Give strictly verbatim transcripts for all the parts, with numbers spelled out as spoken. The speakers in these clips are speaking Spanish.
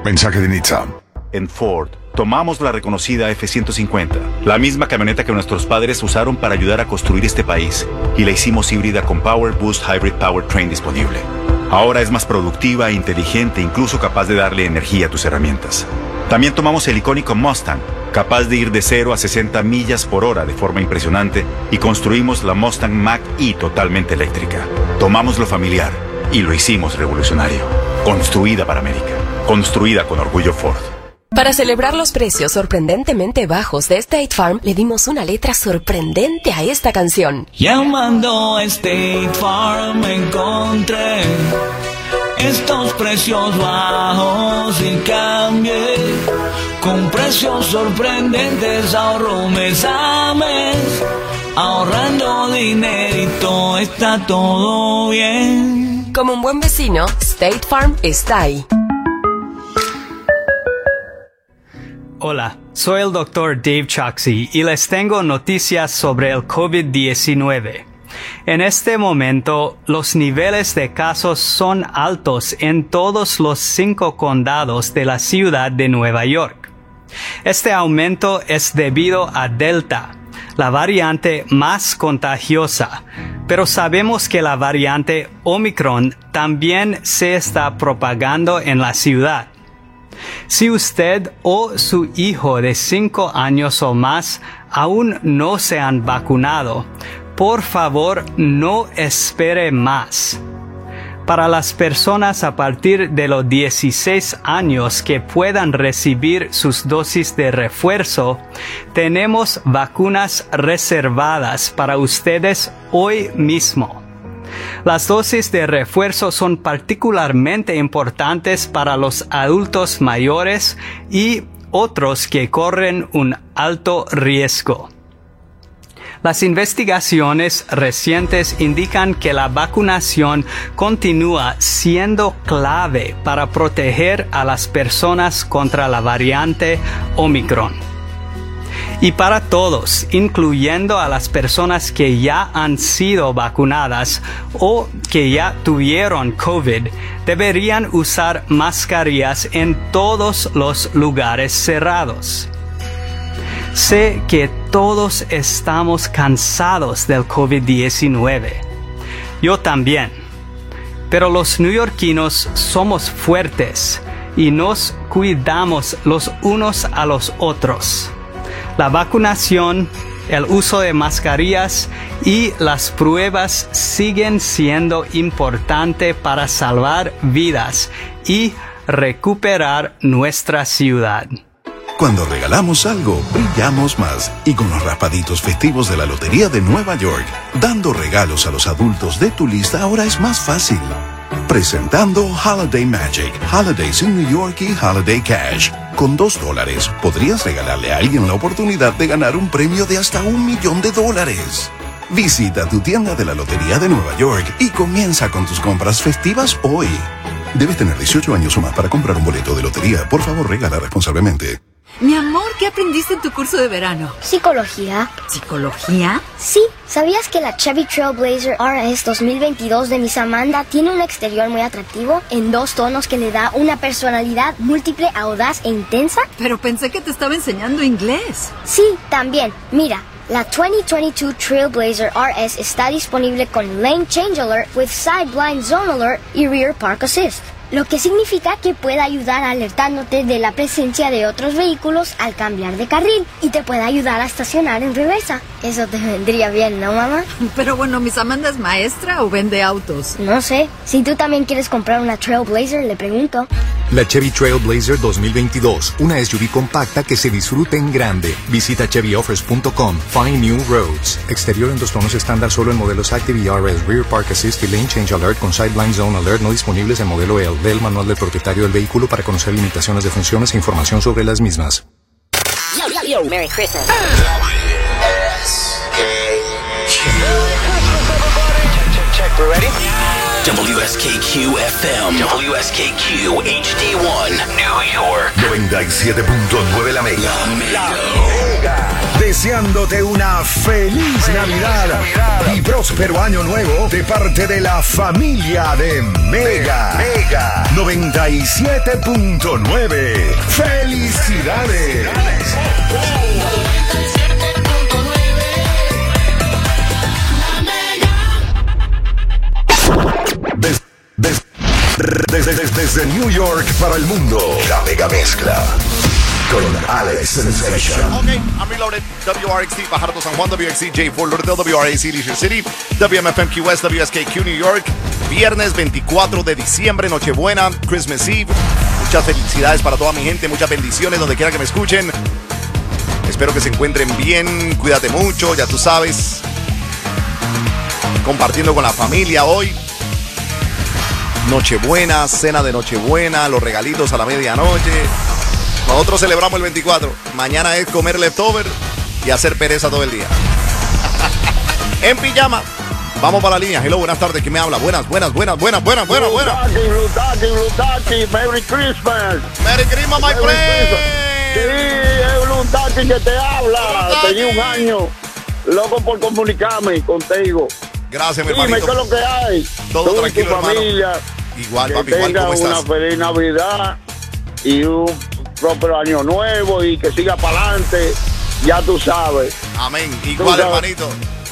Mensaje de Nitsa. En Ford, tomamos la reconocida F ciento cincuenta, la misma camioneta que nuestros padres usaron para ayudar a construir este país, y la hicimos híbrida con Power Boost Hybrid Powertrain disponible. Ahora es más productiva e inteligente, incluso capaz de darle energía a tus herramientas. También tomamos el icónico Mustang, capaz de ir de cero a sesenta millas por hora de forma impresionante, y construimos la Mustang Mach-E totalmente eléctrica. Tomamos lo familiar y lo hicimos revolucionario. Construida para América. Construida con orgullo Ford. Para celebrar los precios sorprendentemente bajos de State Farm, le dimos una letra sorprendente a esta canción. Llamando a State Farm encontré estos precios bajos y cambié. Con precios sorprendentes ahorro mes a mes. Ahorrando dinerito está todo bien. Como un buen vecino, State Farm está ahí. Hola, soy el doctor Dave Choksi y les tengo noticias sobre el COVID diecinueve. En este momento, los niveles de casos son altos en todos los cinco condados de la ciudad de Nueva York. Este aumento es debido a Delta, la variante más contagiosa, pero sabemos que la variante Omicron también se está propagando en la ciudad. Si usted o su hijo de cinco años o más aún no se han vacunado, por favor no espere más. Para las personas a partir de los dieciséis años que puedan recibir sus dosis de refuerzo, tenemos vacunas reservadas para ustedes hoy mismo. Las dosis de refuerzo son particularmente importantes para los adultos mayores y otros que corren un alto riesgo. Las investigaciones recientes indican que la vacunación continúa siendo clave para proteger a las personas contra la variante Omicron. Y para todos, incluyendo a las personas que ya han sido vacunadas o que ya tuvieron COVID, deberían usar mascarillas en todos los lugares cerrados. Sé que todos estamos cansados del COVID diecinueve. Yo también. Pero los neoyorquinos somos fuertes y nos cuidamos los unos a los otros. La vacunación, el uso de mascarillas y las pruebas siguen siendo importantes para salvar vidas y recuperar nuestra ciudad. Cuando regalamos algo, brillamos más. Y con los raspaditos festivos de la Lotería de Nueva York, dando regalos a los adultos de tu lista ahora es más fácil. Presentando Holiday Magic, Holidays in New York y Holiday Cash. Con dos dólares, podrías regalarle a alguien la oportunidad de ganar un premio de hasta un millón de dólares. Visita tu tienda de la Lotería de Nueva York y comienza con tus compras festivas hoy. Debes tener dieciocho años o más para comprar un boleto de lotería. Por favor, regala responsablemente. Mi amor, ¿qué aprendiste en tu curso de verano? Psicología. ¿Psicología? Sí. ¿Sabías que la Chevy Trailblazer R S dos mil veintidós de Miss Amanda tiene un exterior muy atractivo en dos tonos que le da una personalidad múltiple, audaz e intensa? Pero pensé que te estaba enseñando inglés. Sí, también. Mira, la dos mil veintidós Trailblazer R S está disponible con Lane Change Alert with Side Blind Zone Alert y Rear Park Assist, lo que significa que puede ayudar alertándote de la presencia de otros vehículos al cambiar de carril y te puede ayudar a estacionar en reversa. Eso te vendría bien, ¿no, mamá? Pero bueno, ¿Miss Amanda es maestra o vende autos? No sé. Si tú también quieres comprar una Trailblazer, le pregunto. La Chevy Trailblazer dos mil veintidós, una S U V compacta que se disfruta en grande. Visita chevy offers punto com. Find new roads. Exterior en dos tonos estándar solo en modelos Active y R S, Rear Park Assist y Lane Change Alert con Side Blind Zone Alert no disponibles en modelo L. Ve el manual del propietario del vehículo para conocer limitaciones de funciones e información sobre las mismas. Yo, yo, yo, Merry Christmas. W S K Q F M, W S K Q H D uno, New York. noventa y siete punto nueve La Mega. La Mega. De deseándote una feliz Navidad y próspero año nuevo de parte de la familia de Mega. Mega noventa y siete punto nueve. ¡Felicidades! Des, des, desde, desde, desde New York para el mundo, la Mega Mezcla con Alex Sensation. Ok, I'm Reloaded. W R X T, Fajardo, San Juan, W X C, J Fort Lauderdale, W R A C, Leisure City, W M F M Q S, W S K Q, New York. Viernes veinticuatro de diciembre, Nochebuena, Christmas Eve. Muchas felicidades para toda mi gente, muchas bendiciones donde quiera que me escuchen. Espero que se encuentren bien, cuídate mucho, ya tú sabes. Compartiendo con la familia hoy. Nochebuena, cena de Nochebuena, los regalitos a la medianoche. Nosotros celebramos el veinticuatro. Mañana es comer leftover y hacer pereza todo el día. En pijama. Vamos para la línea. Hello, buenas tardes. ¿Quién me habla? Buenas, buenas, buenas, buenas, buenas, buenas, buenas. Blue Taki, Blue Taki, Merry Christmas. Merry Christmas, my Merry friend. Christmas. Sí, es Blue Taki que te habla. Tenía un año loco por comunicarme contigo. Gracias, mi Dime, hermanito. ¿qué es lo que hay? Todo Tú tranquilo, y tu familia. hermano. Igual, que papi, igual, tenga ¿cómo estás? una feliz Navidad y un próspero año nuevo y que siga para adelante. Ya tú sabes. Amén. Igual, sabes. hermanito.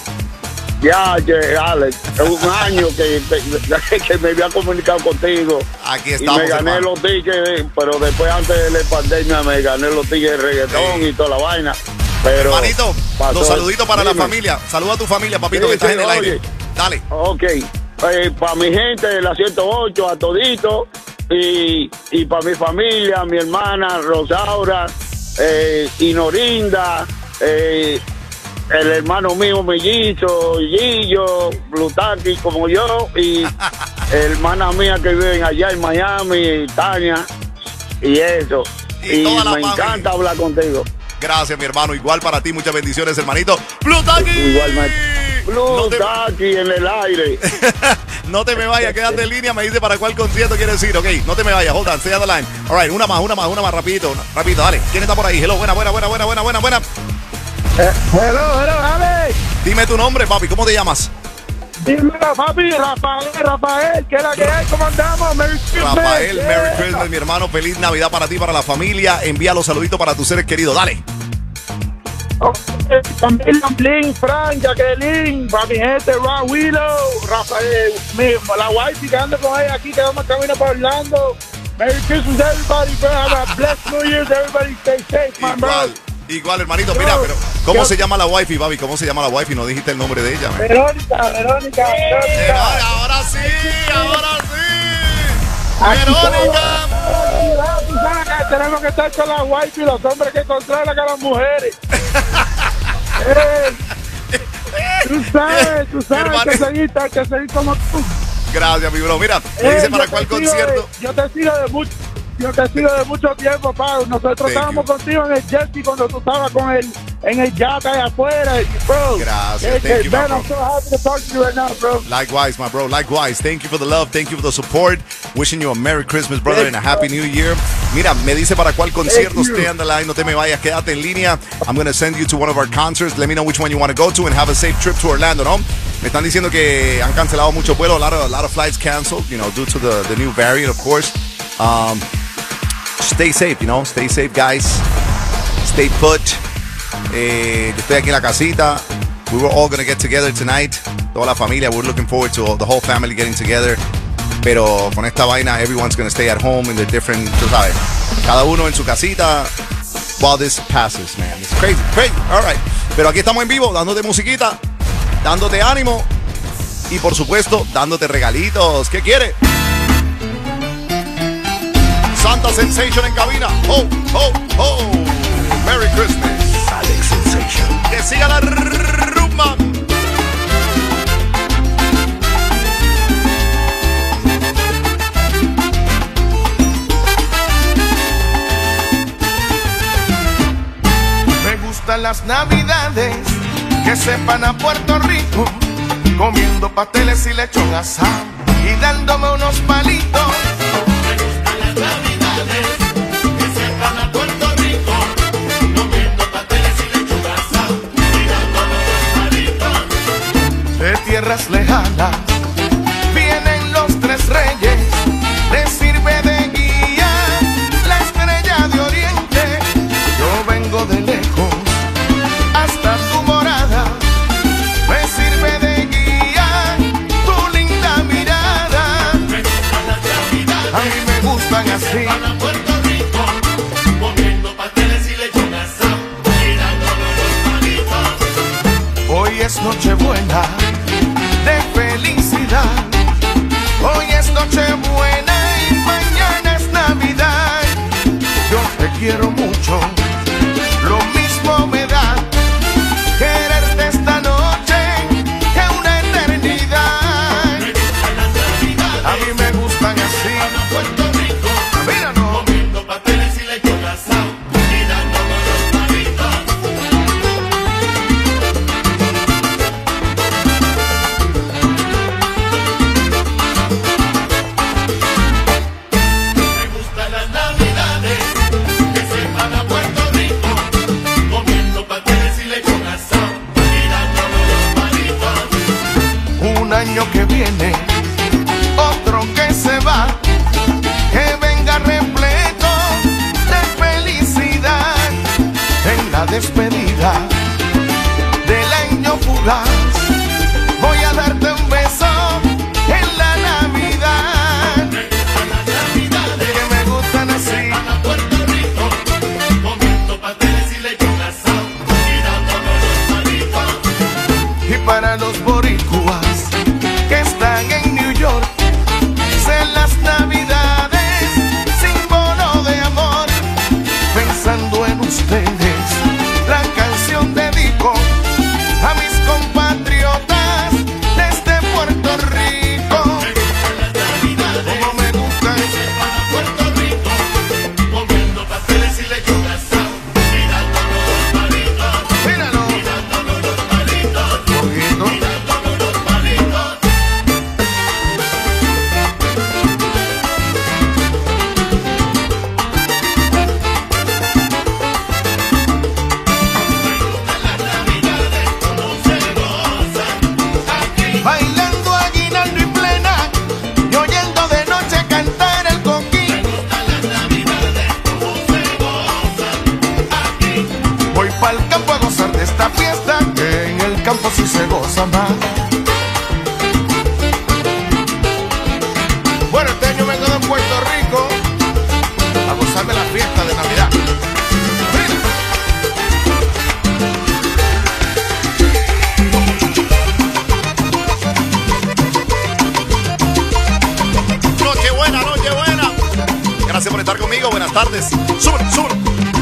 Ya, que, Alex, es un año que, que, que me había comunicado contigo. Aquí estamos, y me gané hermano. los tickets, pero después, antes de la pandemia, me gané los tickets de reggaetón Sí. y toda la vaina. Pero Hermanito, pasó. los saluditos para Dime. la familia. Saluda a tu familia, papito, Sí, que estás sí, en el oye. aire. Dale. Ok. Eh, para mi gente de la ciento ocho, a todito. Y, y para mi familia, mi hermana Rosaura, eh, Inorinda, eh, el hermano mío mellizo, Gillo, Blutaki como yo, y hermana mía que viven allá en Miami, Tania, y eso. Y Y, toda la me familia. encanta hablar contigo. Gracias, mi hermano. Igual para ti, muchas bendiciones, hermanito. Blue Taki. Igualmente. No te, Blutaki en el aire. no te me vayas, quédate en línea. Me dice para cuál concierto quieres ir. Ok, no te me vayas. Hold on, stay on the line. All right, una más, una más, una más, rapidito. Rapidito, dale. ¿Quién está por ahí? Hello, buena, buena, buena, buena, buena, buena, buena. Eh, hello, hello, Alex. Dime tu nombre, papi. ¿Cómo te llamas? Dímelo, papi. Rafael, Rafael. ¿Qué es la que hay? ¿Cómo andamos? Merry Christmas. Rafael, Yeah. Merry Christmas, mi hermano. Feliz Navidad para ti, para la familia. Envía los saluditos para tus seres queridos. Dale. Oh, eh, familia Blin, Fran, Jacqueline, para mi gente, Ron Willow, Rafael, mi, la wife que ando con ella aquí, que vamos camino para Orlando. Merry Christmas, everybody, bro. Have a blessed New Year. Everybody stay safe, my bro. Igual, igual, hermanito. Mira, pero ¿cómo se llama la wifi, papi? ¿Cómo se llama la wifi? No dijiste el nombre de ella, man. Verónica, Verónica, Verónica. Ay, ahora sí, ahora sí. Aquí Verónica. estamos, tú sabes que tenemos que estar con la wife y los hombres que controlan a las mujeres. Eh, tú sabes, tú sabes Hermano. que seguir, que seguir como tú. Gracias, mi bro. Mira, me Eh, dice yo para te cuál sigo concierto. de- yo te sigo de mucho. Yo te sigo de mucho tiempo, Pablo. Nosotros Thank estábamos you. contigo en el Jesse cuando tú estabas con el, en el yate allá afuera, y, bro. Gracias, Eh, thank eh, you, my man, bro. I'm so happy to talk to you right now, bro. Likewise, my bro. Likewise. Thank you for the love. Thank you for the support. Wishing you a Merry Christmas, brother, and a Happy New Year. Mira, me dice para cuál concierto. Thank you. Stay on the line. No te me vayas. Quédate en línea. I'm going to send you to one of our concerts. Let me know which one you want to go to and have a safe trip to Orlando, ¿no? Me están diciendo que han cancelado muchos vuelos. A lot of, a lot of flights canceled, you know, due to the, the new variant, of course. Um, stay safe, you know. Stay safe, guys. Stay put. Eh, yo estoy aquí en la casita. We were all going to get together tonight. Toda la familia. We're looking forward to the whole family getting together. Pero con esta vaina, everyone's going to stay at home in their different, tú sabes, cada uno en su casita while this passes, man. It's crazy, crazy. All right. Pero aquí estamos en vivo, dándote musiquita, dándote ánimo y, por supuesto, dándote regalitos. ¿Qué quiere? Santa Sensation en cabina. Ho, ho, ho. Merry Christmas. Alex Sensation. Que siga la rumba. Me gustan las navidades que sepan a Puerto Rico, comiendo pasteles y lechón asado y dándome unos palitos. Me gustan las navidades que sepan a Puerto Rico, comiendo pasteles y lechón asado tierras lejanas vienen los tres reyes, les sirve de guía la estrella de oriente. Yo vengo de lejos hasta tu morada, me sirve de guía tu linda mirada. A mí me gustan así. Hoy es Nochebuena de felicidad, hoy es Nochebuena y mañana es Navidad. Yo te quiero mucho, lo mismo me da quererte esta noche que una eternidad. A mí me gustan así. Míranos. Comiendo pasteles y lechón asado y dándonos los palitos. Que viene, otro que se va, que venga repleto de felicidad. En la despedida del año fugaz voy a darte un beso en la Navidad. Que me gustan así. Para Puerto Rico, comiendo pasteles y lechón asado y dándonos los palitos. Y para los boricuas que están en New York, en las Navidades, símbolo de amor. Pensando en ustedes, la canción dedico a mis compatriotas desde Puerto Rico. Como me gustan para Puerto Rico, comiendo pasteles y lechón asado y dándonos los palitos. Míralo, y dándonos los palitos. Poquito. Bailando aguinaldo y plena y oyendo de noche cantar el coquín. Me gustan las Navidades, como se goza aquí. Voy pa'l campo a gozar de esta fiesta, que en el campo sí se goza más. Bueno, este año vengo de Puerto Rico a gozarme la fiesta de Navidad. Nochebuena, Nochebuena. Gracias por estar conmigo. Buenas tardes. Sube, sube.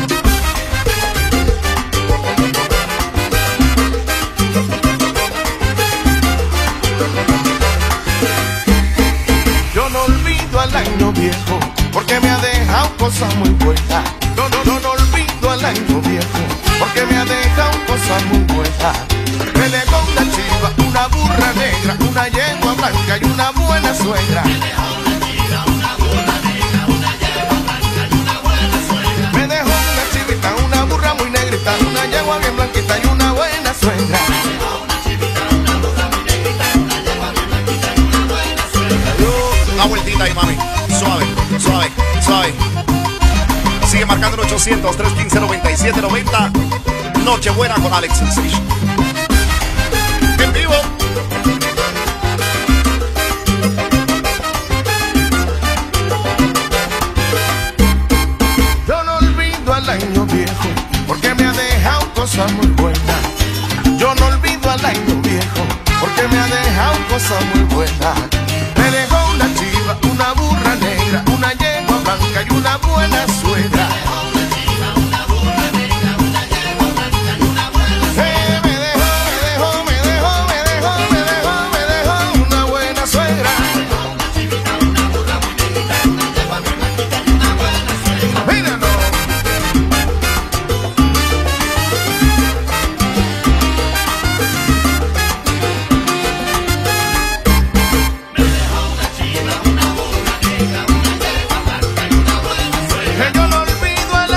Yo no olvido al año viejo porque me ha dejado cosas muy buenas. No, no, no, no olvido al año viejo porque me ha dejado cosas muy buenas. Me dejó una chiva, una burra negra, una yegua blanca y una buena suegra. Me dejó una chiva, una burra negra, una yegua blanca y una buena suegra. Me dejó una chivita, una burra muy negrita, una yegua bien blanquita y una buena suegra. Me dejó una chivita, una burra muy negrita, una yegua bien blanquita y una buena suegra. Una vueltita ahí, mami. Suave, suave, suave. Sigue marcando el ochocientos, trescientos quince, noventa y siete noventa. Nochebuena con Alex Sensation. En vivo. Yo no olvido al año viejo porque me ha dejado cosas muy buenas. Yo no olvido al año viejo porque me ha dejado cosas muy buenas. Me dejó una chiva, una burra negra, una yegua blanca y una buena suegra. Yo no olvido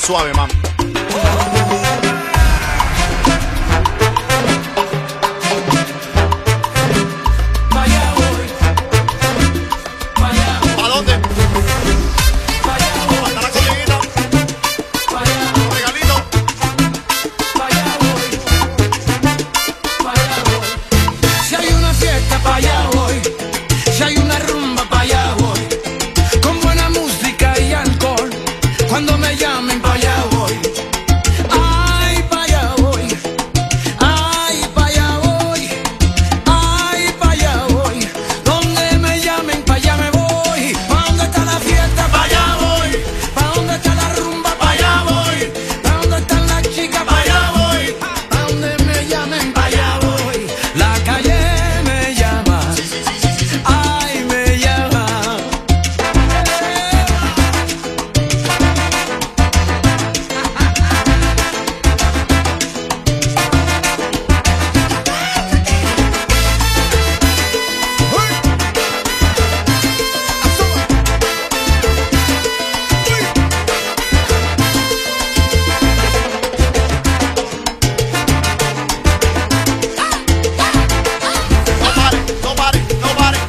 suave, mam. ¿A dónde? Hasta la colinita. Regalito. Si hay una fiesta, pa' allá voy. Si hay una rumba, pa' allá voy. Con buena música y alcohol. Cuando me llamen, pa' allá voy. Ay, pa' allá voy. Ay, pa' allá voy. Ay, pa' allá voy. Donde me llamen, pa' allá me voy. Pa' donde está la fiesta, pa' allá voy. Pa' donde está la rumba, pa' allá voy. Pa' donde están las chicas, pa' allá voy. Pa' donde me llamen, pa' allá voy. La calle me llama. Ay, me llama. Nobody, nobody.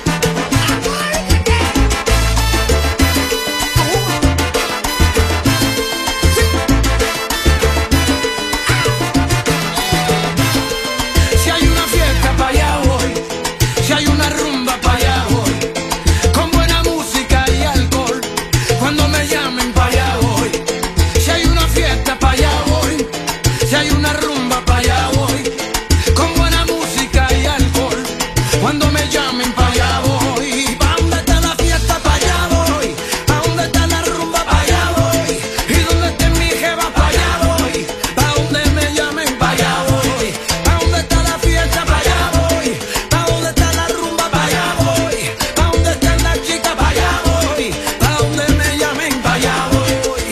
Si hay una fiesta, pa' allá voy. Si hay una rumba, pa' allá voy. Con buena música y alcohol. Cuando me llamen, pa' allá voy. Si hay una fiesta, pa' allá voy. Si hay una rumba, pa' allá voy. Con buena música y alcohol. Cuando me llamen, pa' allá voy. Pa' donde está la fiesta, pa' allá voy. Pa' donde está la rumba, pa' allá voy. Y donde esté mi jeva, pa' allá voy. Pa' donde me llamen, pa' allá voy. Pa' donde está la fiesta, pa' allá voy. Pa' donde está la rumba, pa' allá voy. Pa' donde están las chicas, pa' allá voy. Pa' donde me llamen, pa' allá voy.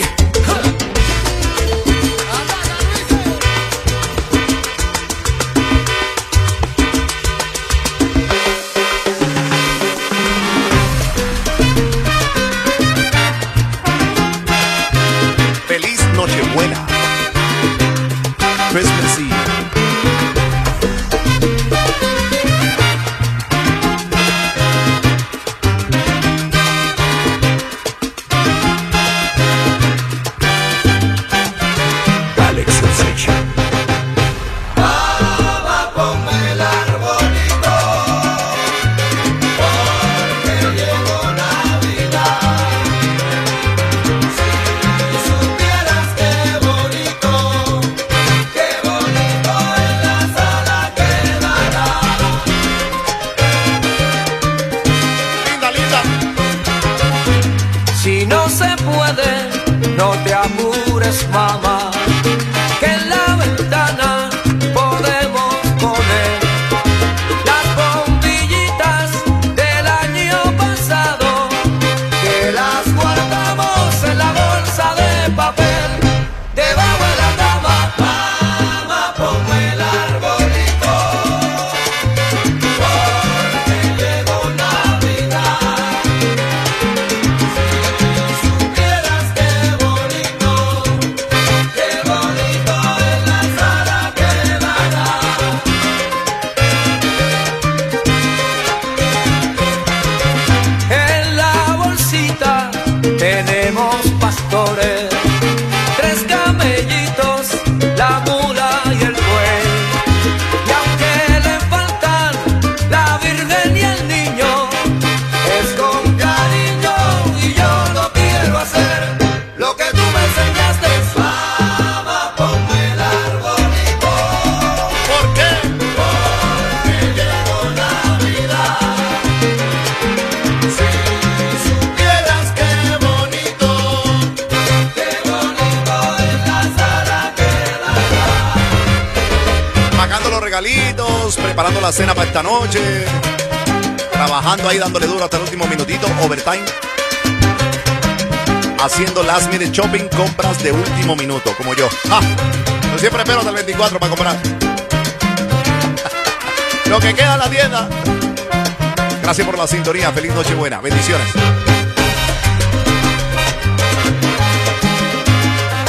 Feliz Nochebuena. Christmas Eve. Alex Sensation. Mamá, ponme el arbolito, porque llegó Navidad. Si supieras qué bonito, qué bonito en la sala quedará. Linda, linda. Si no se puede, no te apures, mamá, que en la ventana podemos poner las bombillitas del año pasado, que las guardamos en la bolsa de papel debajo de la cama. Mamá, ponme el arbolito, porque llegó Navidad. Si supieras qué bonito, qué bonito en la sala quedará. En la bolsita tenemos pastores, tres camellitos, la mula y el buey. Y aunque le faltan la Virgen y el niño, es con cariño y yo no quiero hacer lo que tú me enseñaste. Mamá, ponme el arbolito. ¿Por qué? Porque llegó Navidad. Si supieras qué bonito. Qué bonito en la sala quedará. Pagando los regalitos, preparando la cena para esta noche. Trabajando ahí, dándole duro hasta el último minutito, overtime. Haciendo last minute shopping, compras de último minuto, como yo. Ah, yo siempre espero hasta el veinticuatro para comprar. Lo que queda en la tienda. Gracias por la sintonía. Feliz Nochebuena. Bendiciones.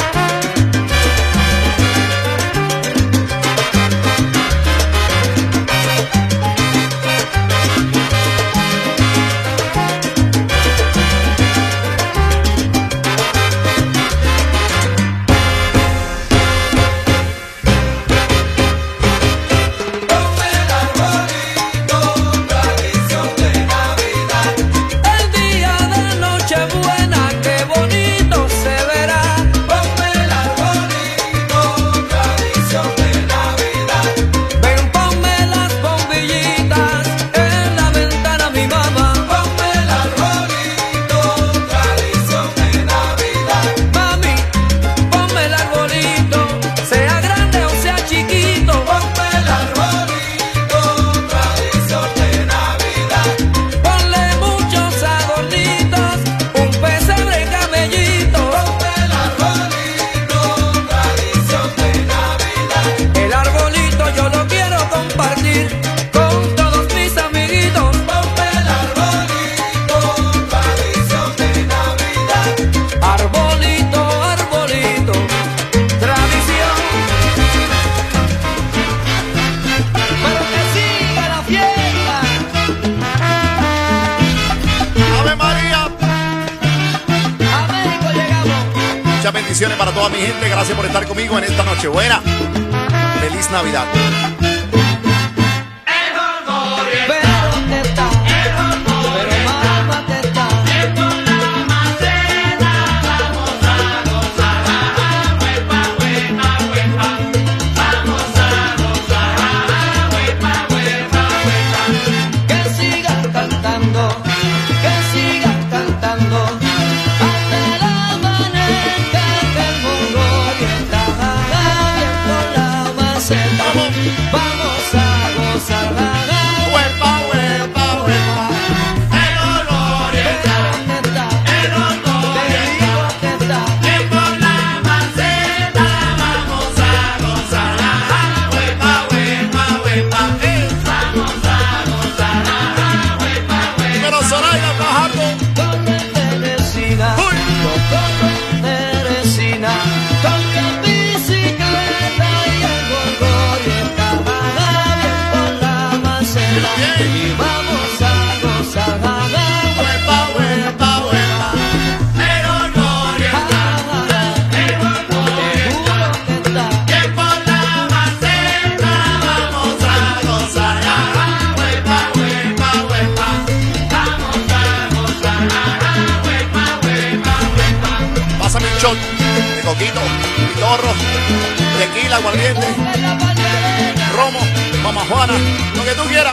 bendiciones para toda mi gente. Gracias por estar conmigo en esta noche buena. Feliz Navidad. Tequila, aguardiente, romo, mamá Juana, lo que tú quieras.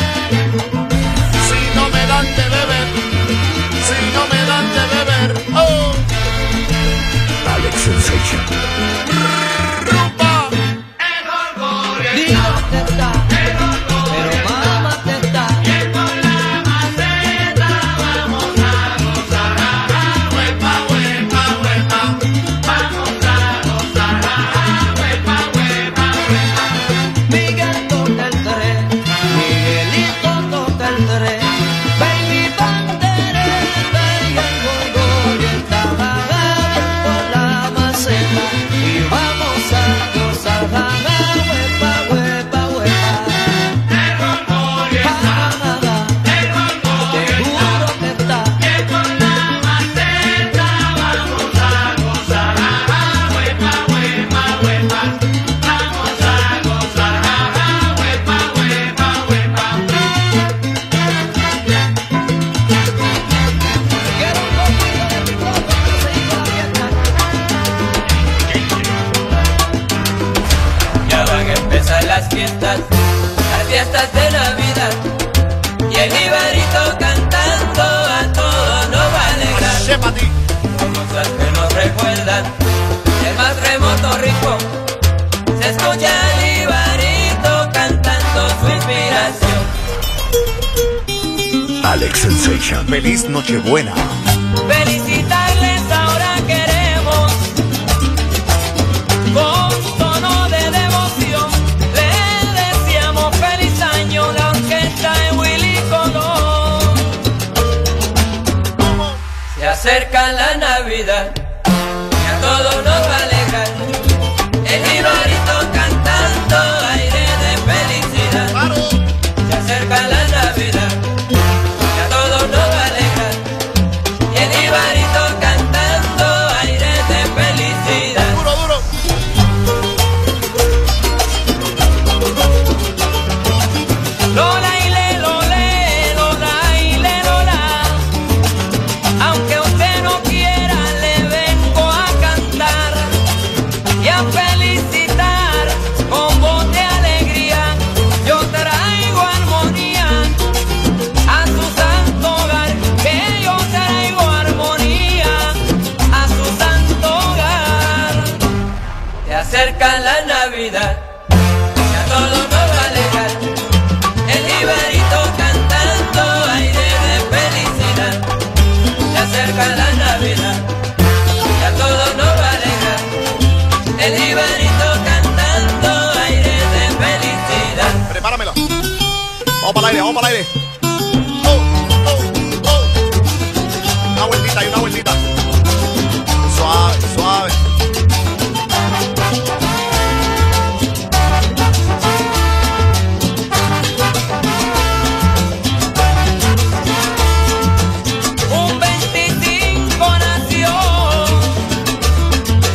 Si no me dan de beber, si no me dan de beber, oh. Alex Sensation. Rumba. El orgullo está, el orgullo, pero mamá te está. Y por la maceta vamos a gozar, huepa, huepa, huepa. Vamos a gozar. Las fiestas de Navidad y el Ibarito cantando a todos nos va a alegrar. Cosas que nos recuerdan el más remoto rincón. Se escucha el Ibarito cantando su inspiración. Alex Sensation. Feliz Nochebuena. Felicitarles ahora queremos con tono de devoción. La orquesta de Willy Colón. Se acerca la Navidad y a todos nos va a alegrar. El Ibarito cantando aire de felicidad. Se acerca la Navidad y a todos nos va a alegrar. Y el Ibarito cantando aire de felicidad. Duro, duro. Lola y le, lole, lola y le, lola. Aunque usted no quiera, le vengo a cantar y a felicitar con voz de alegría. Yo traigo armonía a su santo hogar, que yo traigo armonía a su santo hogar. Se acerca la Navidad y a todos nos va a alegrar. El Ibarito cantando aire de felicidad. Se acerca la Navidad y a todos nos va a alegrar. El Ibarito cantando aire de felicidad. Prepáramelo. Vamos para el aire, vamos para el aire. Oh, oh, oh. Una vueltita y una vueltita. Suave, suave. Un veinticinco nació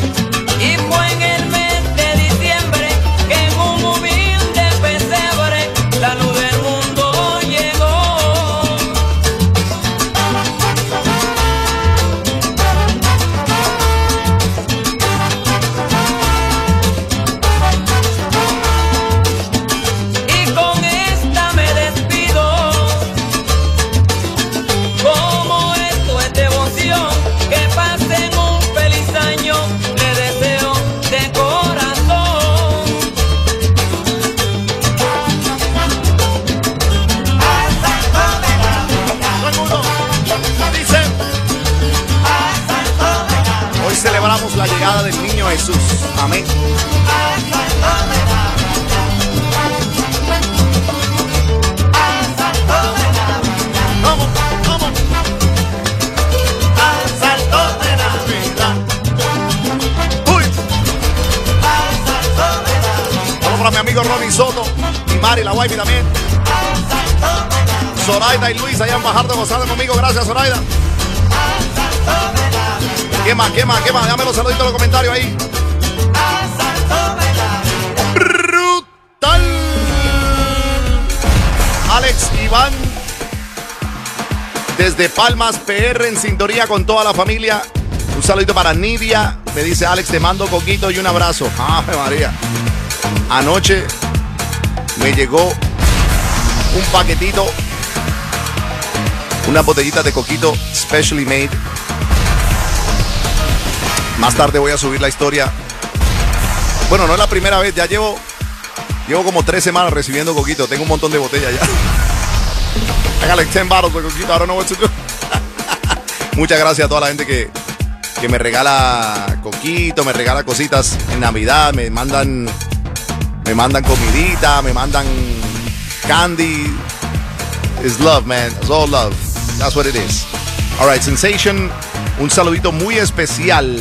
Jesús. Amén. Vamos, vamos. Al salto de Navidad. Uy. Al salto de Navidad. Vamos para mi amigo Ronnie Soto y Mari, la wifey también. Zoraida y Luis allá en Fajardo gozando conmigo. Gracias, Zoraida. ¿Qué más? ¿Qué más? ¿Qué más? Déjame los saluditos en los comentarios ahí. Brutal. Alex Iván desde Palmas, P R, en sintonía con toda la familia. Un saludito para Nidia. Me dice Alex, te mando coquito y un abrazo. ¡Ave María! Anoche me llegó un paquetito, una botellita de coquito specially made. Más tarde voy a subir la historia. Bueno, no es la primera vez, ya llevo Llevo como tres semanas recibiendo coquito. Tengo un montón de botellas ya. I got like ten bottles de coquito. I don't know what to do. Muchas gracias a toda la gente que, que me regala coquito, me regala cositas en Navidad, me mandan me mandan comidita, me mandan candy. It's love, man. It's all love. That's what it is. All right, Sensation, un saludito muy especial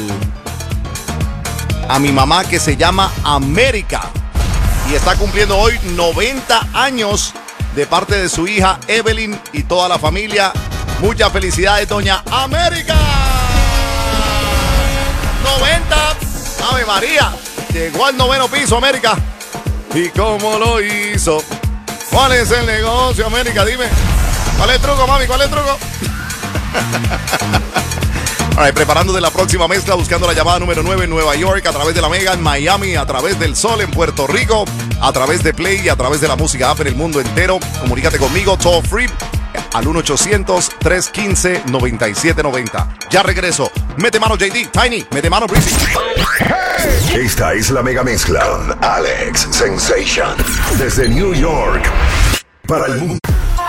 a mi mamá que se llama América y está cumpliendo hoy noventa años de parte de su hija Evelyn y toda la familia. Muchas felicidades, doña América. noventa. Ave María. Llegó al noveno piso, América. ¿Y cómo lo hizo? ¿Cuál es el negocio, América? Dime. ¿Cuál es el truco, mami? ¿Cuál es el truco? All right, preparando de la próxima mezcla, buscando la llamada número nueve en Nueva York, a través de la Mega en Miami, a través del Sol en Puerto Rico, a través de Play y a través de la música app en el mundo entero. Comunícate conmigo, toll free, al uno ochocientos, tres uno cinco, nueve siete nueve cero. Ya regreso. Mete mano J D, Tiny, mete mano Breezy. Esta es la Mega Mezcla con Alex Sensation. Desde New York para el mundo.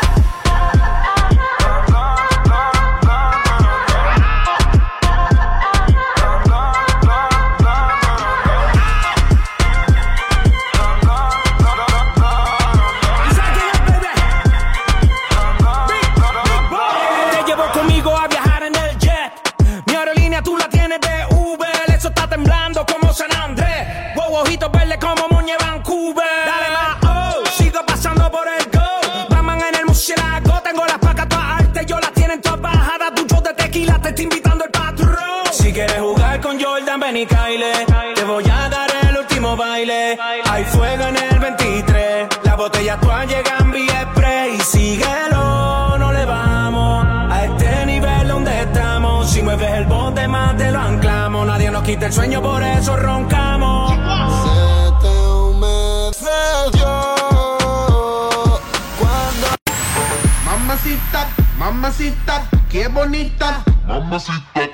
Ojitos verdes como Muñe Vancouver. Dale más, oh, sigo pasando por el go. Batman en el murciélago. Tengo las pacas todas altas, yo las tienen todas bajadas. Ducho de tequila, te está invitando el patrón. Si quieres jugar con Jordan, ven y caile. Te voy a dar el último baile. Hay fuego en el veintitrés. Las botellas todas llegan vía spray. Síguelo, no le vamos a este nivel donde estamos. Si mueves el bote más te lo anclamos. Nadie nos quita el sueño, por eso roncamos. Mamacita, mamacita, qué bonita. Mamacita.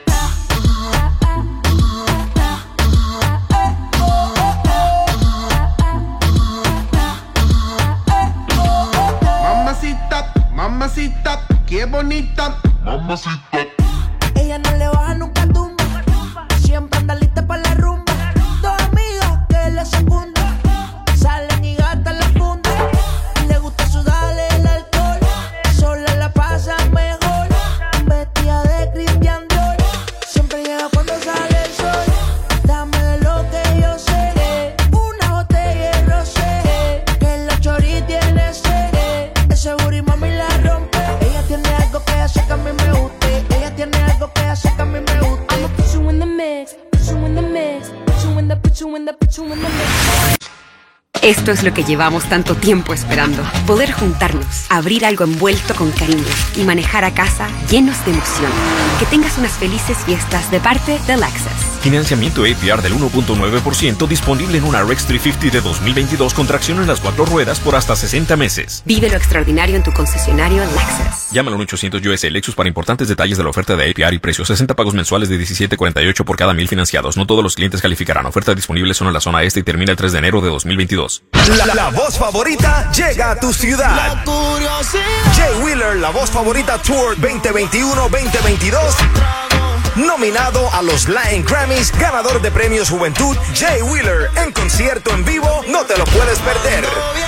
Mamacita, mamacita, qué bonita. Mamacita. Ella no le baja nunca tumba. Siempre anda lista para la rumba. Dos amigas que le secundan. Salen y gastan la funda. Le gusta sudarle el alcohol. Sola la pasa mejor. Vestida de Christian Dior. Siempre llega cuando sale el sol. Dame de lo que yo sé. Una botella de rosé. Que la chori tiene sed. Ese booty mami la rompe. Ella tiene algo que hace que a mí me guste. Ella tiene algo que hace que a mí me guste. I'ma put you in the mix. Put you in the mix. Put you in the, put you in the, put you in the mix. Esto es lo que llevamos tanto tiempo esperando. Poder juntarnos, abrir algo envuelto con cariño y manejar a casa llenos de emoción. Que tengas unas felices fiestas de parte de Lexus. Financiamiento A P R del uno punto nueve por ciento disponible en una R X trescientos cincuenta de dos mil veintidós con tracción en las cuatro ruedas por hasta sesenta meses. Vive lo extraordinario en tu concesionario Lexus. Llama al uno ochocientos U S Lexus para importantes detalles de la oferta de A P R y precios. sesenta pagos mensuales de diecisiete cuarenta y ocho por cada mil financiados. No todos los clientes calificarán. Oferta disponible solo en la zona este y termina el tres de enero de dos mil veintidós. La, la voz favorita llega a tu ciudad. La curiosidad. Jay Wheeler, la voz favorita Tour veinte veintiuno veinte veintidós. nominado a los Latin Grammys, ganador de premios Juventud, Jay Wheeler, en concierto en vivo, no te lo puedes perder.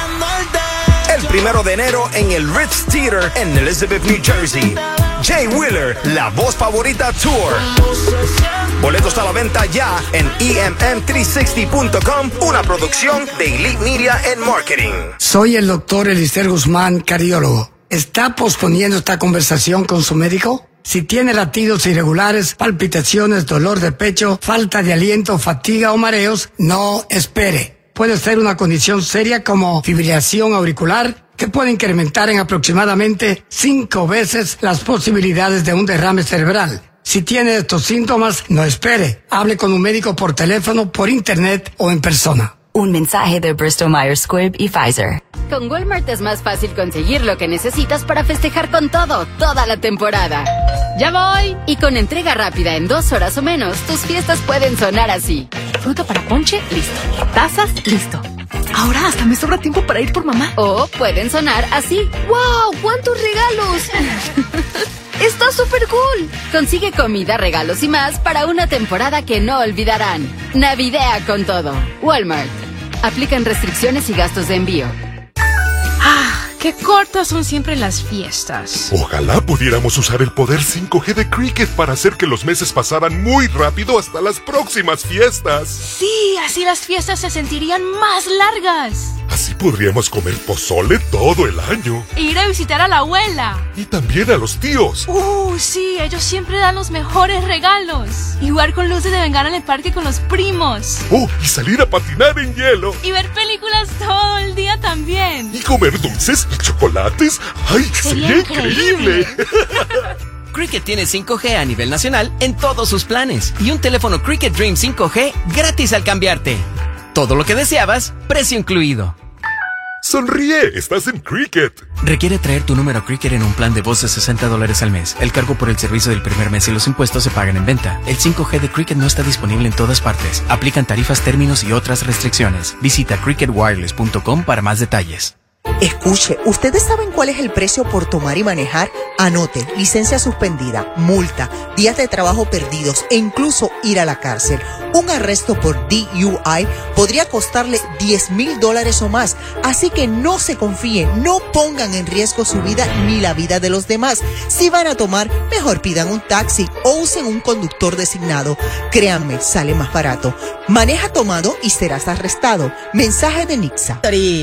El primero de enero en el Ritz Theater en Elizabeth, New Jersey. Jay Wheeler, la voz favorita tour. Boletos a la venta ya en E M M trescientos sesenta punto com, una producción de Elite Media and Marketing. Soy el doctor Elister Guzmán, cardiólogo. ¿Está posponiendo esta conversación con su médico? Si tiene latidos irregulares, palpitaciones, dolor de pecho, falta de aliento, fatiga o mareos, no espere. Puede ser una condición seria como fibrilación auricular, que puede incrementar en aproximadamente cinco veces las posibilidades de un derrame cerebral. Si tiene estos síntomas, no espere. Hable con un médico por teléfono, por internet o en persona. Un mensaje de Bristol Myers Squibb y Pfizer. Con Walmart es más fácil conseguir lo que necesitas para festejar con todo, toda la temporada. ¡Ya voy! Y con entrega rápida en dos horas o menos, tus fiestas pueden sonar así. Fruta para ponche, listo. Tazas, listo. Ahora hasta me sobra tiempo para ir por mamá. O pueden sonar así. ¡Wow! ¡Cuántos regalos! ¡Está súper cool! Consigue comida, regalos y más para una temporada que no olvidarán. Navidea con todo. Walmart. Aplican restricciones y gastos de envío. ¡Ah! ¡Qué cortas son siempre las fiestas! Ojalá pudiéramos usar el poder cinco G de Cricket para hacer que los meses pasaran muy rápido hasta las próximas fiestas. Sí, así las fiestas se sentirían más largas. Así podríamos comer pozole todo el año. E ir a visitar a la abuela. Y también a los tíos. Uh, sí, ellos siempre dan los mejores regalos. Y jugar con luces de bengala en el parque con los primos. Oh, y salir a patinar en hielo. Y ver películas todo el día también. Y comer dulces y chocolates. ¡Ay, sería, sería increíble! increíble. Cricket tiene cinco G a nivel nacional en todos sus planes. Y un teléfono Cricket Dream cinco G gratis al cambiarte. Todo lo que deseabas, precio incluido. ¡Sonríe! ¡Estás en Cricket! Requiere traer tu número Cricket en un plan de voz de sesenta dólares al mes. El cargo por el servicio del primer mes y los impuestos se pagan en venta. El cinco G de Cricket no está disponible en todas partes. Aplican tarifas, términos y otras restricciones. Visita cricket wireless punto com para más detalles. Escuche, ¿ustedes saben cuál es el precio por tomar y manejar? Anote, licencia suspendida, multa, días de trabajo perdidos e incluso ir a la cárcel. Un arresto por D U I podría costarle diez mil dólares o más, así que no se confíen, no pongan en riesgo su vida ni la vida de los demás. Si van a tomar, mejor pidan un taxi o usen un conductor designado. Créanme, sale más barato. Maneja tomado y serás arrestado. Mensaje de Nixa.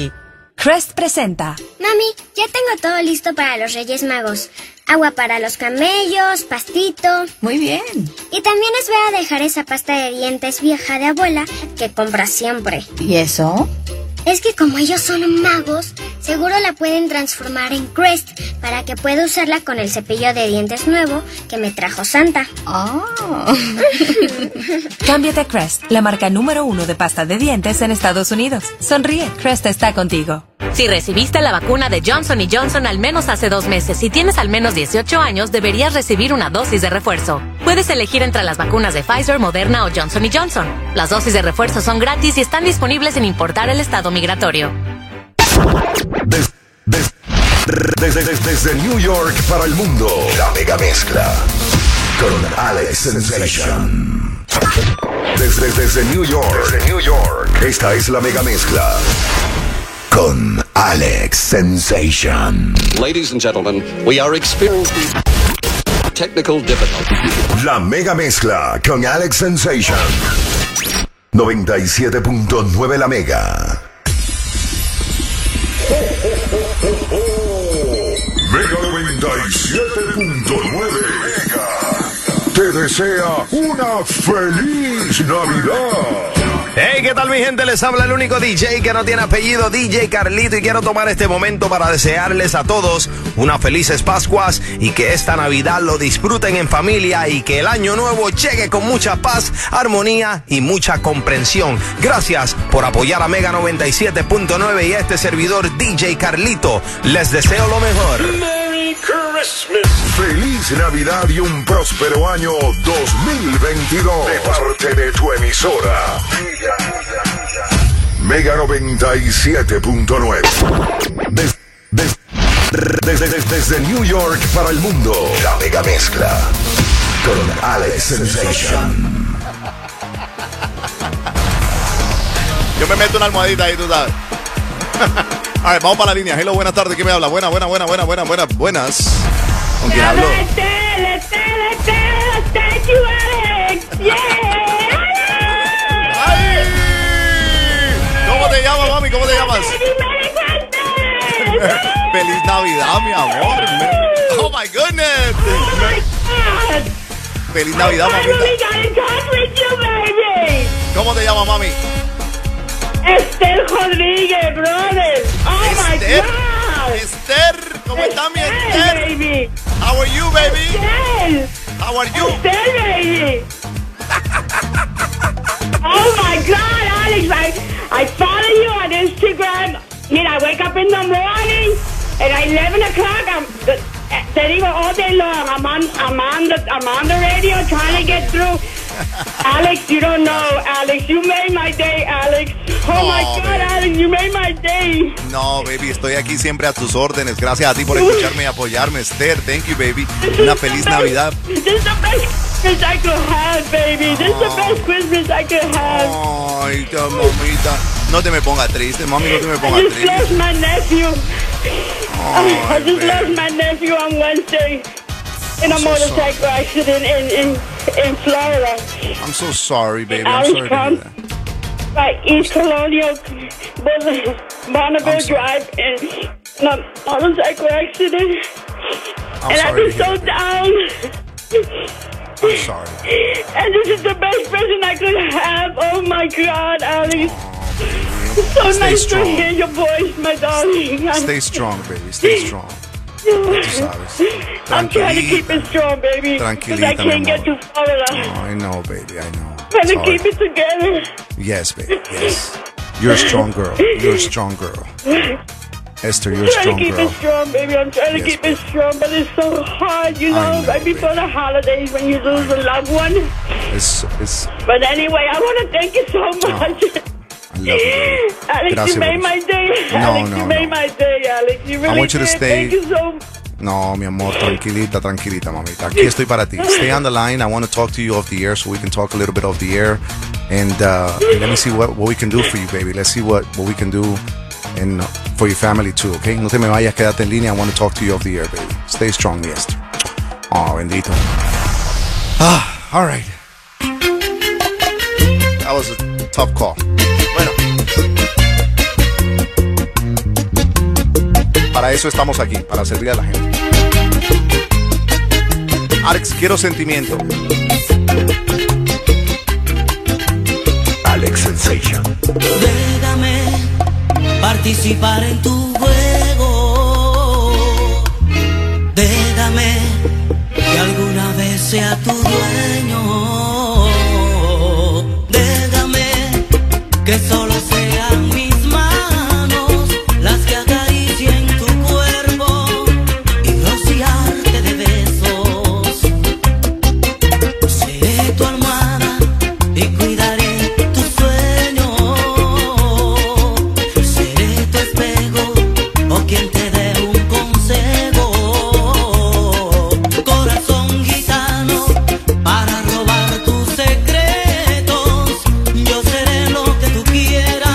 Crest presenta. Mami, ya tengo todo listo para los Reyes Magos. Agua para los camellos, pastito. Muy bien. Y también les voy a dejar esa pasta de dientes vieja de abuela que compra siempre. ¿Y eso? Es que como ellos son magos, seguro la pueden transformar en Crest para que pueda usarla con el cepillo de dientes nuevo que me trajo Santa. Oh. Cámbiate a Crest, la marca número uno de pasta de dientes en Estados Unidos. Sonríe, Crest está contigo. Si recibiste la vacuna de Johnson y Johnson al menos hace dos meses y tienes al menos dieciocho años, deberías recibir una dosis de refuerzo. Puedes elegir entre las vacunas de Pfizer, Moderna o Johnson y Johnson. Las dosis de refuerzo son gratis y están disponibles sin importar el estado migratorio. Des, des, desde, desde, desde New York para el mundo, la mega mezcla con Alex Sensation. Desde, desde New York, desde New York, esta es la mega mezcla con Alex Sensation. Ladies and gentlemen, we are experiencing technical difficulties. La mega mezcla con Alex Sensation. noventa y siete punto nueve la mega. Mega noventa y siete punto nueve. Te desea una feliz Navidad. Hey, ¿qué tal mi gente? Les habla el único D J que no tiene apellido, D J Carlito, y quiero tomar este momento para desearles a todos unas felices Pascuas y que esta Navidad lo disfruten en familia y que el año nuevo llegue con mucha paz, armonía y mucha comprensión. Gracias por apoyar a Mega noventa y siete punto nueve y a este servidor D J Carlito. Les deseo lo mejor. Merry Christmas. Feliz Navidad y un próspero año dos mil veintidós de parte de tu emisora Mega noventa y siete punto nueve. Des, des, desde, desde, desde New York para el mundo, la mega mezcla con Alex Sensation. Yo me meto una almohadita ahí, tú sabes. A ver, vamos para la línea. Hello, buenas tardes. ¿Quién me habla? Buena, buena, buena, buena, buena, buenas, buenas. ¿Con quién hablo? ¡Ay! ¿Cómo te llamas, mami? ¿Cómo te llamas? ¡Feliz Navidad, mi amor! ¡Oh, my goodness! Oh, my God. ¡Feliz Navidad, mamita! ¿Cómo te llamas, mami? Esther Rodríguez, brother. Oh, Esther, my God. Esther, ¿cómo está mi Esther? Baby. How are you, baby? Esther. How are you? Esther, baby. Oh, my God, Alex. I, I follow you on Instagram. Mira, I wake up in the morning and at eleven o'clock, I'm, te digo all day long, I'm on, I'm on the, I'm on the radio trying to get through. Alex, you don't know, Alex. You made my day, Alex. Oh, no, my God, baby. Alex, you made my day. No, baby, estoy aquí siempre a tus órdenes. Gracias a ti por escucharme y apoyarme, Esther. Thank you, baby. Una feliz Navidad. This is the best Christmas I could have, baby. This is the best Christmas I could have. Ay, mamita. No te me pongas triste, mami, no te me pongas I just triste. lost my nephew. Oh, I just baby. lost my nephew on Wednesday in a I'm so motorcycle sorry. accident in, in, in Florida. I'm so sorry, baby. I I'm was sorry to hear from that. like East Colonial, was Bonneville Drive, and in a motorcycle accident. I'm and sorry I've to been hear so down. I'm sorry. And this is the best present I could have. Oh my God, Alex. It's so Stay nice strong. to hear your voice, my darling. I'm- Stay strong, baby. Stay strong. Tú sabes. I'm trying to keep Tranquilita. it strong, baby. Because I Tranquilita, can't mi get amor. to Florida. Oh, I know, baby. I know. Trying to Sorry. keep it together. Yes, baby. Yes. You're a strong girl. You're a strong girl. Esther, you're a I'm trying strong to keep girl. it strong, baby. I'm trying to Yes, keep it strong, but it's so hard, you know, I know, right before the holidays when you lose a loved one. It's, it's, But anyway, I want to thank you so much. I love you, baby. Alex, Gracias, you made baby. my day. No, Alex, no, you no. made my day, Alex. You really I want you to did. stay- Thank you so much. No, mi amor, tranquilita, tranquilita, mamita. Aquí estoy para ti. Stay on the line. I want to talk to you off the air so we can talk a little bit off the air. And uh, let me see what, what we can do for you, baby. Let's see what, what we can do and uh, for your family too, okay? No te me vayas, quédate en línea. I want to talk to you off the air, baby. Stay strong, mi Esther. Oh, bendito. Ah, all right. That was a tough call. Bueno. Para eso estamos aquí, para servir a la gente. Alex, quiero sentimiento. Alex Sensation. Déjame participar en tu juego. Déjame que alguna vez sea tu dueño. Déjame que solo sean mis manos las que acaricien tu cuerpo y rociarte de besos. Seré tu almohada y cuidaré tus sueños. Seré tu espejo o quien te dé un consejo. Corazón gitano para robar tus secretos. Yo seré lo que tú quieras.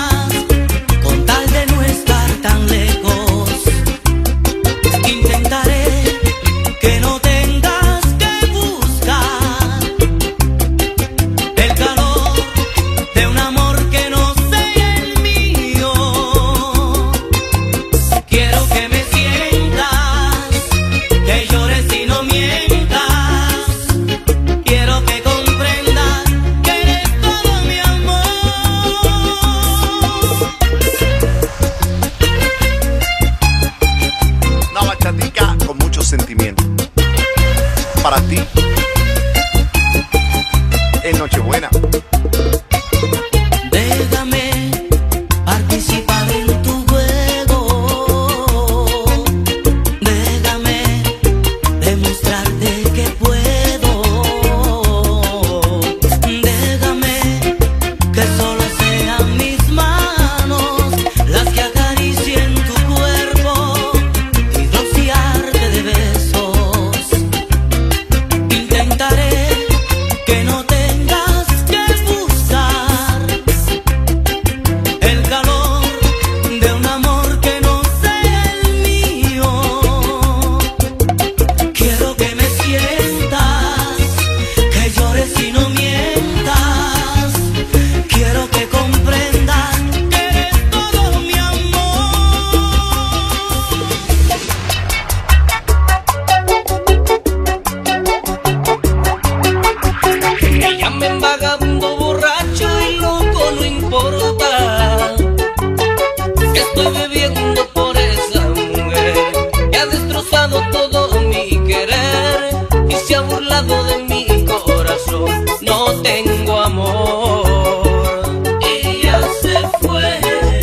Estoy bebiendo por esa mujer que ha destrozado todo mi querer y se ha burlado de mi corazón. No tengo amor. Ella se fue,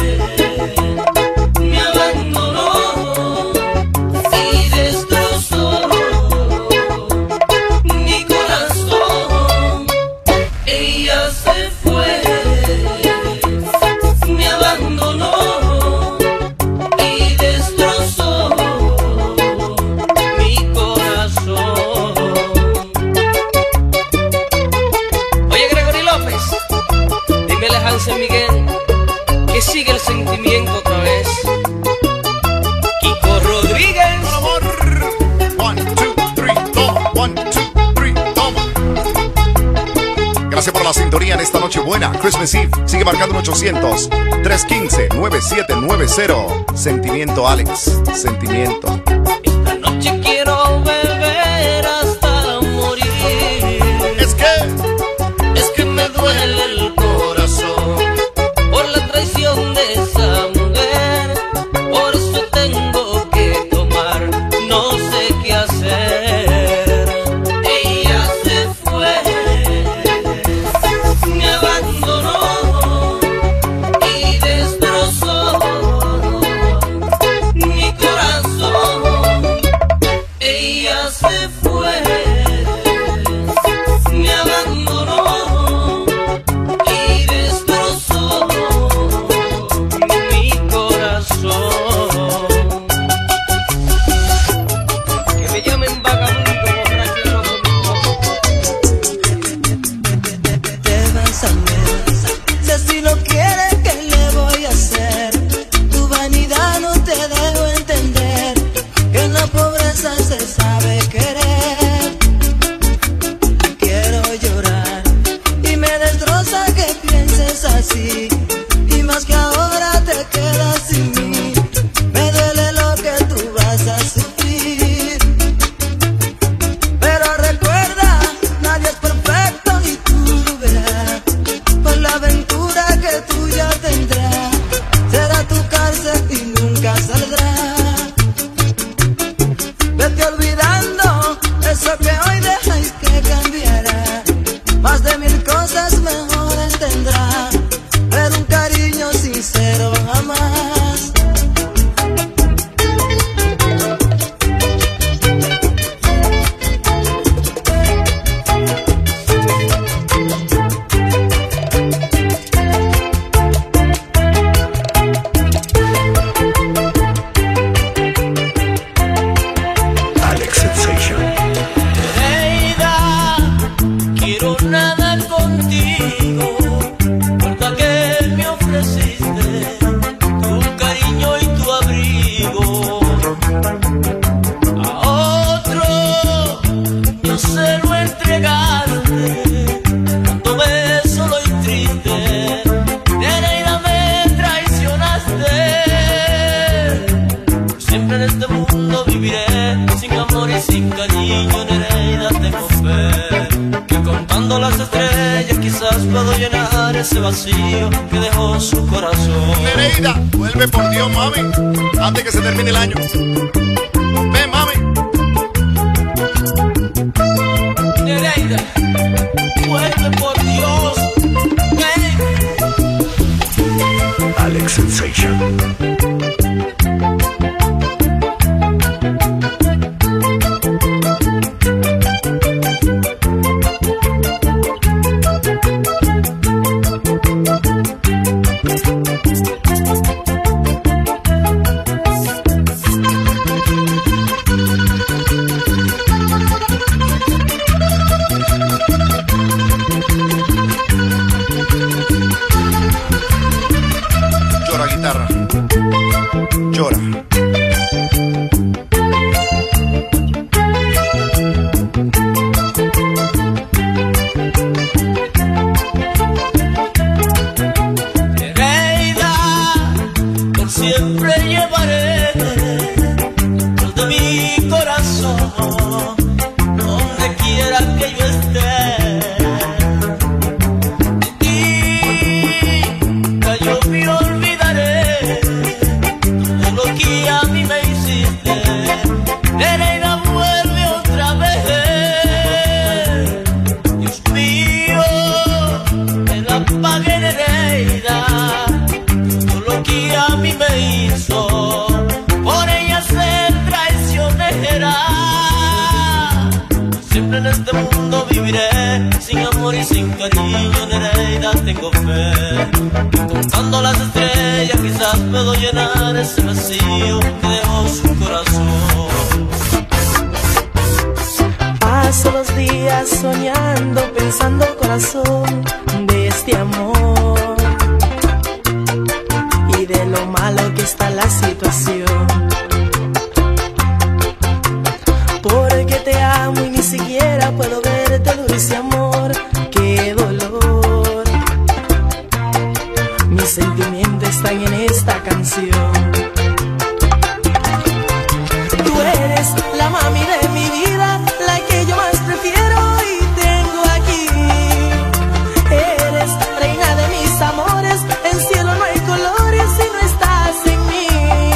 me abandonó y destrozó mi corazón. Ella se fue, me abandonó y destrozó mi corazón. Oye, Gregory López, dímele a Hansel Miguel que sigue el sentimiento otra vez. Kiko Rodríguez. One, two, three, toma. One, two, three, toma. Gracias por la sintonía en esta noche buena. Christmas Eve. Sigue marcando un ochocientos, tres uno cinco, nueve siete nueve cero. Sentimiento, Alex. Sentimiento. Esta noche quiero beber hasta morir. Es que, es que me duele el corazón por la traición de esa mujer. Por eso tengo que tomar, no sé qué hacer. Ella se fue, me abandonó y destrozó mi corazón. Ella se fue, me abandonó y destrozó mi corazón. Que me llamen vagabundo, borracho y loco. Bésame, si así lo quieres, ¿qué le voy a hacer? Tu vanidad no te dejo entender que en la pobreza se sabe querer. Quiero llorar y me destroza que pienses así, y más que ahora te quedas sin mí. Me duele lo que tú vas a sufrir, pero recuerda, nadie es perfecto y tú lo verás. Por la aventura que tú ya tendrás, será tu cárcel y nunca saldrás. Vete olvidando eso que hoy dejáis que cambiará. Más de mil cosas mejores tendrá, pero un cariño sincero jamás. Alex Sensation. Nereida, quiero nada contigo, porque que me ofreciste tu cariño y tu abrigo. A otro yo se lo entregaste, tanto solo y triste. Nereida, me traicionaste. Siempre en este mundo viviré sin amor y sin cariño. Nereida, tengo fe que contando las estrellas quizás puedo llenar ese vacío que dejó su corazón. Nereida, vuelve por Dios, mami, antes que se termine el año. Ven, mami. Nereida, vuelve por Dios. Ven. Alex Sensation. Llora, guitarra. Llora. Nereida, por siempre llevaré los de mi corazón donde quiera que yo esté. De ti nunca yo me olvidaré. viviré sin amor y sin cariño, Nereida, tengo fe. Contando las estrellas quizás puedo llenar ese vacío que dejó su corazón. Paso los días soñando, pensando corazón de este amor y de lo malo que está la situación. Porque te amo y ni siquiera puedo verte dulce amor, qué dolor. Mis sentimientos están en esta canción. Tú eres la mami de mi vida, la que yo más prefiero y tengo aquí. Eres reina de mis amores, en cielo no hay colores si no estás en mí.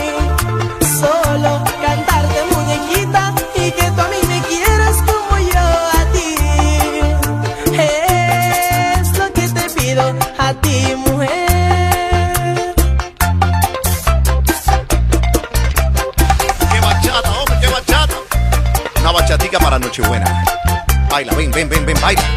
Solo cantarte muñequita y que tú a mí me quieras como yo a ti. Es lo que te pido a ti, mujer. Bachatica para Nochebuena. Baila, ven, ven, ven, ven, baila.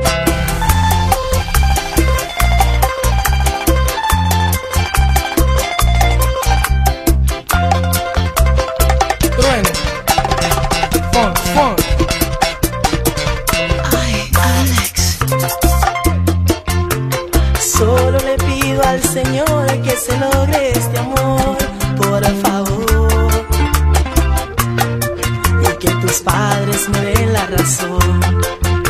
Trueno. Fun, fun. Ay, Alex. Solo le pido al Señor que se logre este amor, por favor. Que tus padres me den la razón.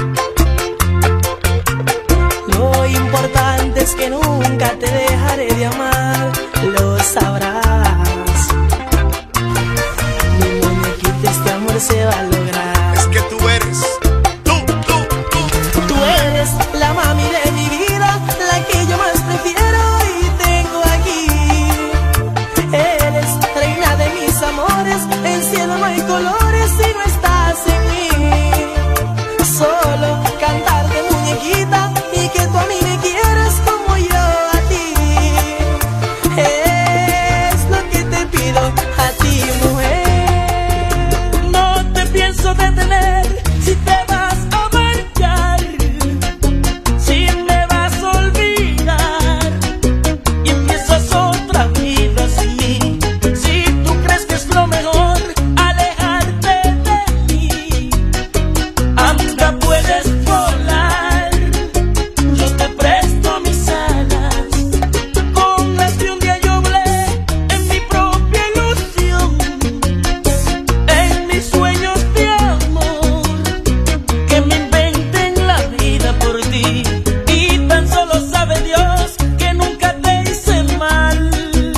Lo importante es que nunca te dejaré de amar, lo sabrás. Mi muñequita, este amor se va a lograr. Es que tú eres, tú, tú, tú. Tú eres la mami de mi vida, la que yo más prefiero y tengo aquí. Eres reina de mis amores, en cielo no hay colores si no estás en mí. Solo cantarte muñequita y que tú a mí me quieras como yo a ti. Es lo que te pido a ti, mujer. No te pienso detener si te vas a marchar, si me vas a olvidar y empiezas otra vida sin mí. Si tú crees que es lo mejor alejarte de mí, anda, puedes volar. Yo te presto mis alas. Con las que un día yo volé en mi propia ilusión, en mis sueños de amor, que me inventen la vida por ti. Y tan solo sabe Dios que nunca te hice mal.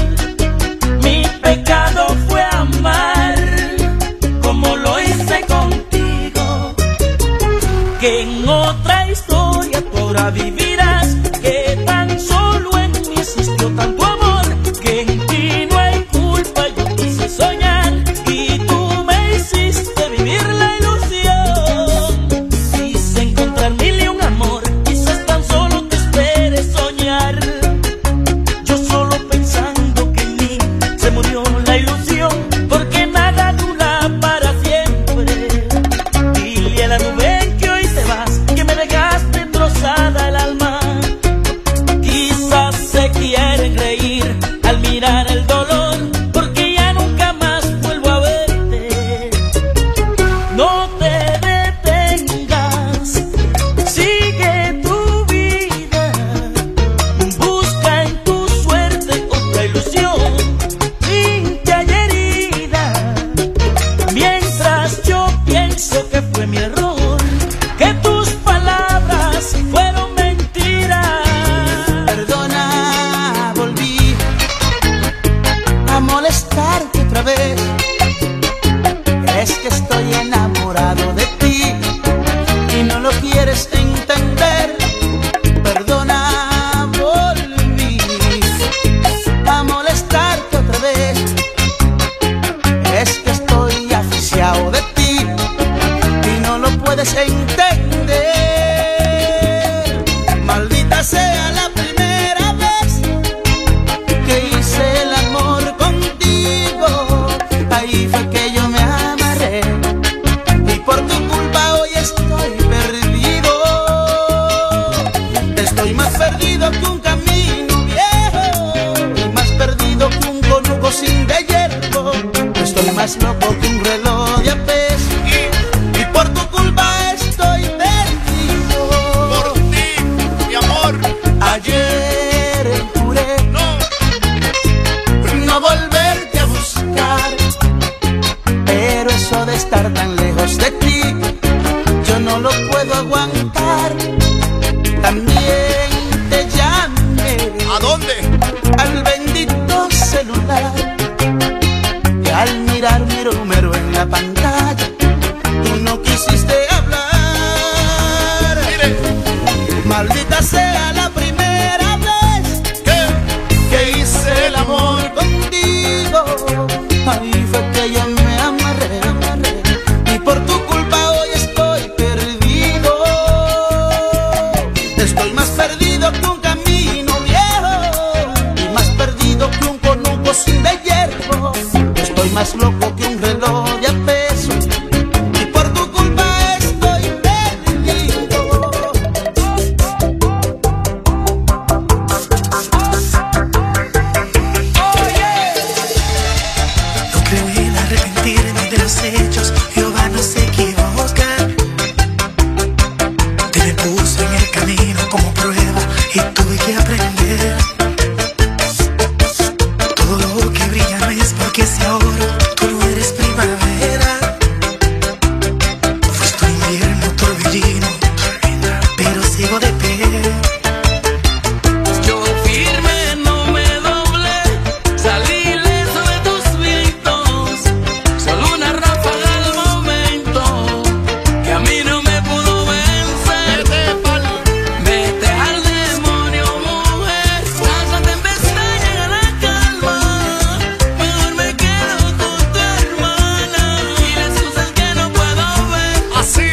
Mi pecado fue amar como lo hice contigo, que en otra historia tú ahora vivirás, que tan solo en mí existió tanto amor, que en ti no hay culpa. Yo quise soñar y tú me hiciste vivir la ilusión. Quise encontrar mil y un amor, quizás tan solo te esperes soñar. Yo solo pensando que en mí se murió la ilusión, porque nada dura para siempre. Dile a la nube que hoy te vas, que me dejaste trozada el alma. Quizás se quieren reír al mirar el dolor, porque ya nunca más vuelvo a verte. No te detengas, sigue tu vida, busca en tu suerte otra ilusión. Limpia y herida, mientras yo pienso que fue mi error, que tus palabras fueron mentiras. Perdona, volví a molestarte otra vez. Es que estoy enamorado de ti y no lo quieres entender. Perdona, volví a molestarte otra vez. Es que estoy aficiado de ti y no lo puedes entender. Maldita sea la primera vez que hice el amor contigo. más loco que un reloj de a peso. Y, y por tu culpa estoy perdido. Por ti, mi amor. Ayer juré no, no volverte a buscar, pero eso de estar tan lejos de ti yo no lo puedo aguantar. También te llamé. ¿A dónde? Al bendito celular. Y al mirar mi número en la pantalla, tú no quisiste hablar. Mire. Maldita sea la primera vez que, que hice el amor contigo. Ahí fue que ya me amarré, amarré. Y por tu culpa hoy estoy perdido. Estoy más perdido que un camino viejo y más perdido que un conuco sin de hierro. Estoy más loco que un reloj de a peso y por tu culpa estoy perdido. Oye, no creo en arrepentirme de los hechos. Jehová no se equivoca. Te me puse en el camino como prueba y tuve que aprender. Todo lo que brilla no es porque sea oro, tú no eres primavera. Fuiste un invierno torbellino, pero sigo de pie. Yo firme no me doblé, salí ileso de tus vientos. Solo una ráfaga al momento que a mí no me pudo vencer. Vete al demonio, mujer, haz la tempestad llega la calma. Mejor me quedo con tu hermana y las cosas que no puedo ver. Así.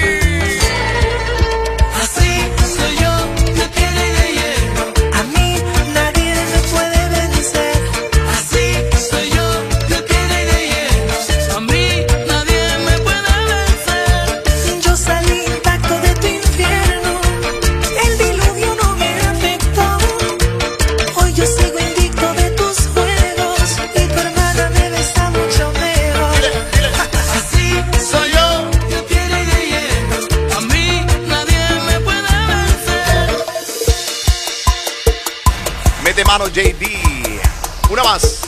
Así soy yo, de piedra y de hierro. A mí nadie me puede vencer. Así soy yo, de piedra y de hierro. A mí nadie me puede vencer. Yo salí intacto de tu infierno, el diluvio no me afectó. Hoy yo sigo invicto de tus juegos y tu hermana me besa mucho mejor. Así soy yo, de piedra y de hierro. A mí nadie me puede vencer. Mete mano, J D. Una más.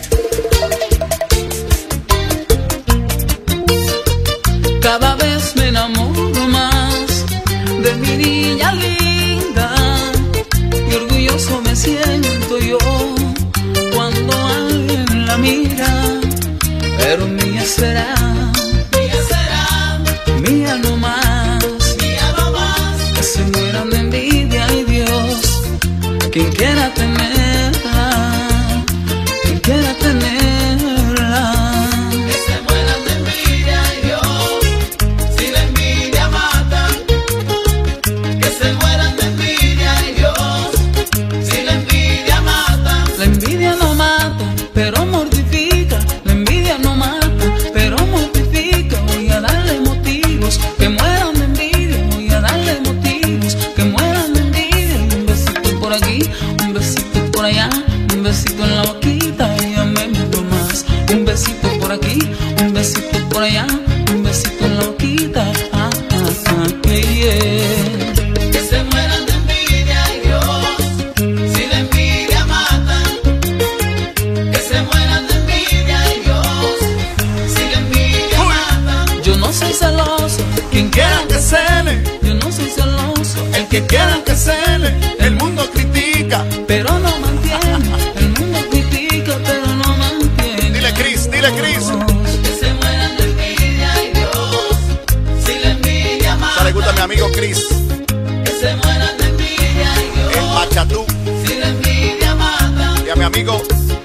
Cada vez me enamoro más de mi niña linda y orgulloso me siento yo cuando alguien la mira. Pero mía será, mía será, mía no más, mía no más. Que se mueran de envidia, ay Dios, quien quiera tenerla, quien quiera tenerla. Que se mueran de envidia, ay Dios, si la envidia mata. Que se mueran de envidia, ay Dios, si la envidia mata. La envidia no mata, pero mortifica. La envidia no mata, pero mortifica. Voy a darle motivos que mueran de envidia. Voy a darle motivos que mueran de envidia. Un besito por aquí, un besito por allá, un besito en la boquita y ya me miro más. Un besito por aquí, un besito por allá, un besito en la boquita. Ah, ah, ah, yeah, yeah. Que se mueran de envidia, ay Dios, si la envidia mata. Que se mueran de envidia, ay Dios, si la envidia mata. Yo no soy celoso, quien quiera que cele. Yo no soy celoso, el que quiera que cele. El mundo critica, pero no mantiene. El mundo critica, pero no mantiene. Dile, Chris, dile, Chris. Que se mueran de envidia, ay Dios, si la envidia mata. Ya le gusta a mi amigo Chris. Que se mueran de envidia, ay Dios, El Machatú. si la envidia mata. Y a mi amigo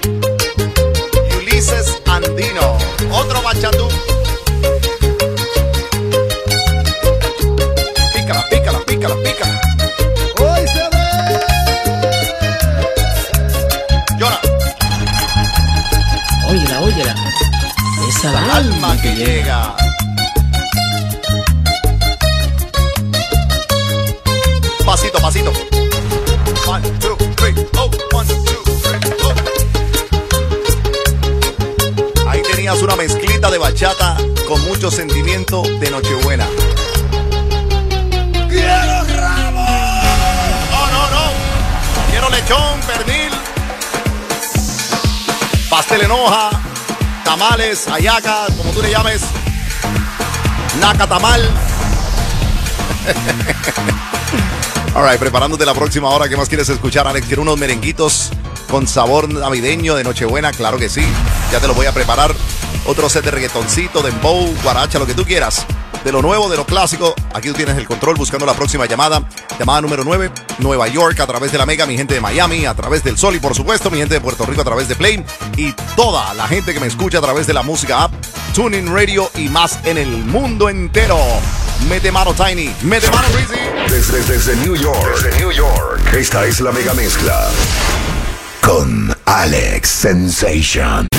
Ulises Andino. Otro Machatú. Pícala, pícala, pícala, pícala. Hoy se ve. Llora. Óyela, óyela. Esa va Alma que llega. Pasito, pasito. One, two, three, oh, one, two, three, oh. Ahí tenía su una mezclita de bachata con mucho sentimiento de Nochebuena. ¡Quiero rabo! No, no, no. Quiero lechón, pernil, pastel en hoja, tamales, hallacas, como tú le llames, naca tamal. Alright, preparándote la próxima hora. ¿Qué más quieres escuchar, Alex? ¿Quieres unos merenguitos con sabor navideño de Nochebuena? Claro que sí. Ya te lo voy a preparar. Otro set de reggaetoncito, dembow, guaracha, lo que tú quieras. De lo nuevo, de lo clásico. Aquí tú tienes el control buscando la próxima llamada. Llamada número nueve, Nueva York a través de la Mega. Mi gente de Miami a través del Sol. Y por supuesto, mi gente de Puerto Rico a través de Play. Y toda la gente que me escucha a través de la música app, TuneIn Radio y más en el mundo entero. Mete mano, Tiny. Mete mano, Breezy. Desde, desde New York. Desde New York. Esta es la Mega Mezcla. Con Alex Sensation.